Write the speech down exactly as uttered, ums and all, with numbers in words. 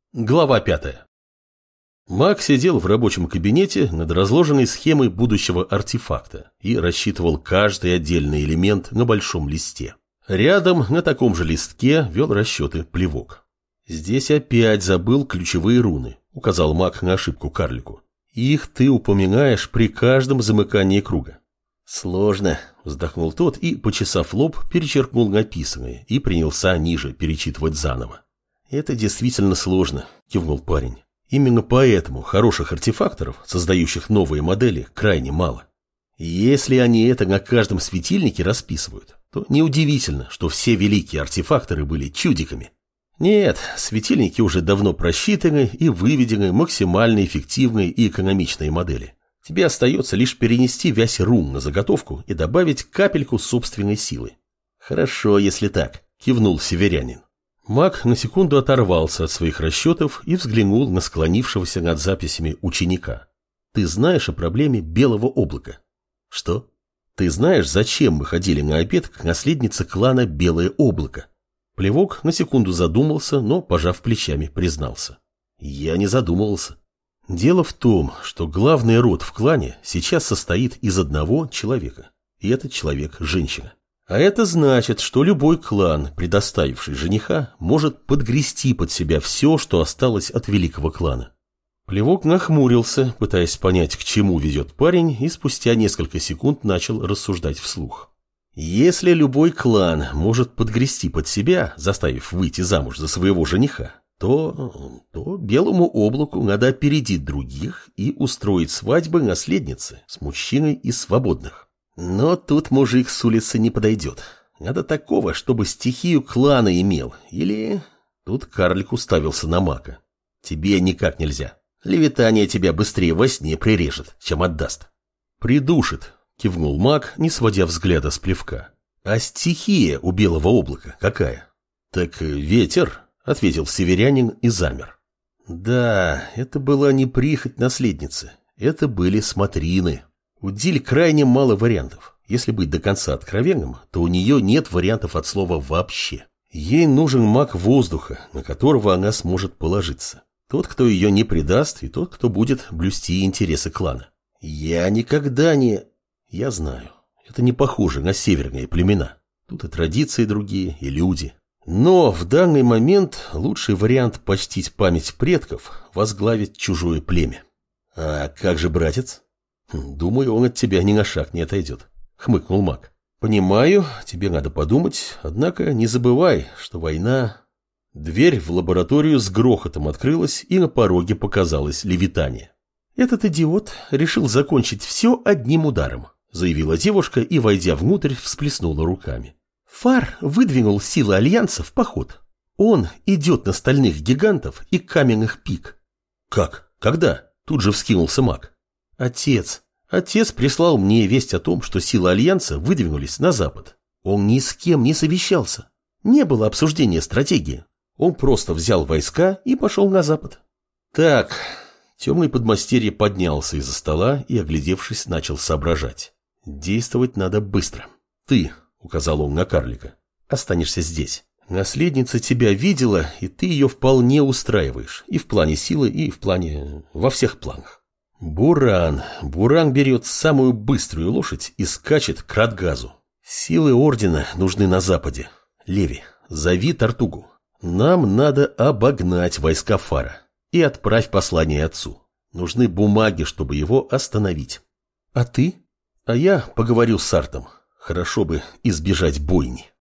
Глава пятая. Маг сидел в рабочем кабинете над разложенной схемой будущего артефакта и рассчитывал каждый отдельный элемент на большом листе. Рядом на таком же листке вел расчеты Плевок. «Здесь опять забыл ключевые руны», — указал маг на ошибку карлику. «Их ты упоминаешь при каждом замыкании круга». «Сложно», — вздохнул тот и, почесав лоб, перечеркнул написанное и принялся ниже перечитывать заново. «Это действительно сложно», – кивнул парень. «Именно поэтому хороших артефакторов, создающих новые модели, крайне мало. Если они это на каждом светильнике расписывают, то неудивительно, что все великие артефакторы были чудиками. Нет, светильники уже давно просчитаны и выведены максимально эффективные и экономичные модели. Тебе остается лишь перенести вязь рун на заготовку и добавить капельку собственной силы». «Хорошо, если так», – кивнул северянин. Маг на секунду оторвался от своих расчетов и взглянул на склонившегося над записями ученика. «Ты знаешь о проблеме белого облака?» «Что? Ты знаешь, зачем мы ходили на обед к наследнице клана Белое облако?» Плевок на секунду задумался, но, пожав плечами, признался. «Я не задумывался. Дело в том, что главный род в клане сейчас состоит из одного человека, и этот человек – женщина. А это значит, что любой клан, предоставивший жениха, может подгрести под себя все, что осталось от великого клана». Плевок нахмурился, пытаясь понять, к чему ведет парень, и спустя несколько секунд начал рассуждать вслух. «Если любой клан может подгрести под себя, заставив выйти замуж за своего жениха, то, то Белому облаку надо опередить других и устроить свадьбы наследницы с мужчиной из свободных. Но тут мужик с улицы не подойдет. Надо такого, чтобы стихию клана имел. Или...» Тут карлик уставился на мака. «Тебе никак нельзя. Левитание тебя быстрее во сне прирежет, чем отдаст». «Придушит», — кивнул маг, не сводя взгляда с Плевка. «А стихия у белого облака какая?» «Так ветер», — ответил северянин и замер. «Да, это была не прихоть наследницы. Это были смотрины». У Диль крайне мало вариантов. Если быть до конца откровенным, то у нее нет вариантов от слова «вообще». Ей нужен маг воздуха, на которого она сможет положиться. Тот, кто ее не предаст, и тот, кто будет блюсти интересы клана. Я никогда не... Я знаю, это не похоже на северные племена. Тут и традиции другие, и люди. Но в данный момент лучший вариант почтить память предков – возглавить чужое племя. А как же братец? «Думаю, он от тебя ни на шаг не отойдет», — хмыкнул маг. «Понимаю, тебе надо подумать, однако не забывай, что война...» Дверь в лабораторию с грохотом открылась, и на пороге показалось левитание. «Этот идиот решил закончить все одним ударом», — заявила девушка и, войдя внутрь, всплеснула руками. «Фар выдвинул силы Альянса в поход. Он идет на стальных гигантов и каменных пик». «Как? Когда?» — тут же вскинулся маг. Отец. Отец прислал мне весть о том, что силы Альянса выдвинулись на запад. Он ни с кем не совещался. Не было обсуждения стратегии. Он просто взял войска и пошел на запад. Так, темный подмастерье поднялся из-за стола и, оглядевшись, начал соображать. Действовать надо быстро. Ты, указал он на карлика, останешься здесь. Наследница тебя видела, и ты ее вполне устраиваешь. И в плане силы, и в плане... во всех планах. Буран. Буран берет самую быструю лошадь и скачет к Радгазу. Силы Ордена нужны на западе. Леви, зови Тартугу. Нам надо обогнать войска Фара. И отправь послание отцу. Нужны бумаги, чтобы его остановить. А ты? А я поговорю с Артом. Хорошо бы избежать бойни.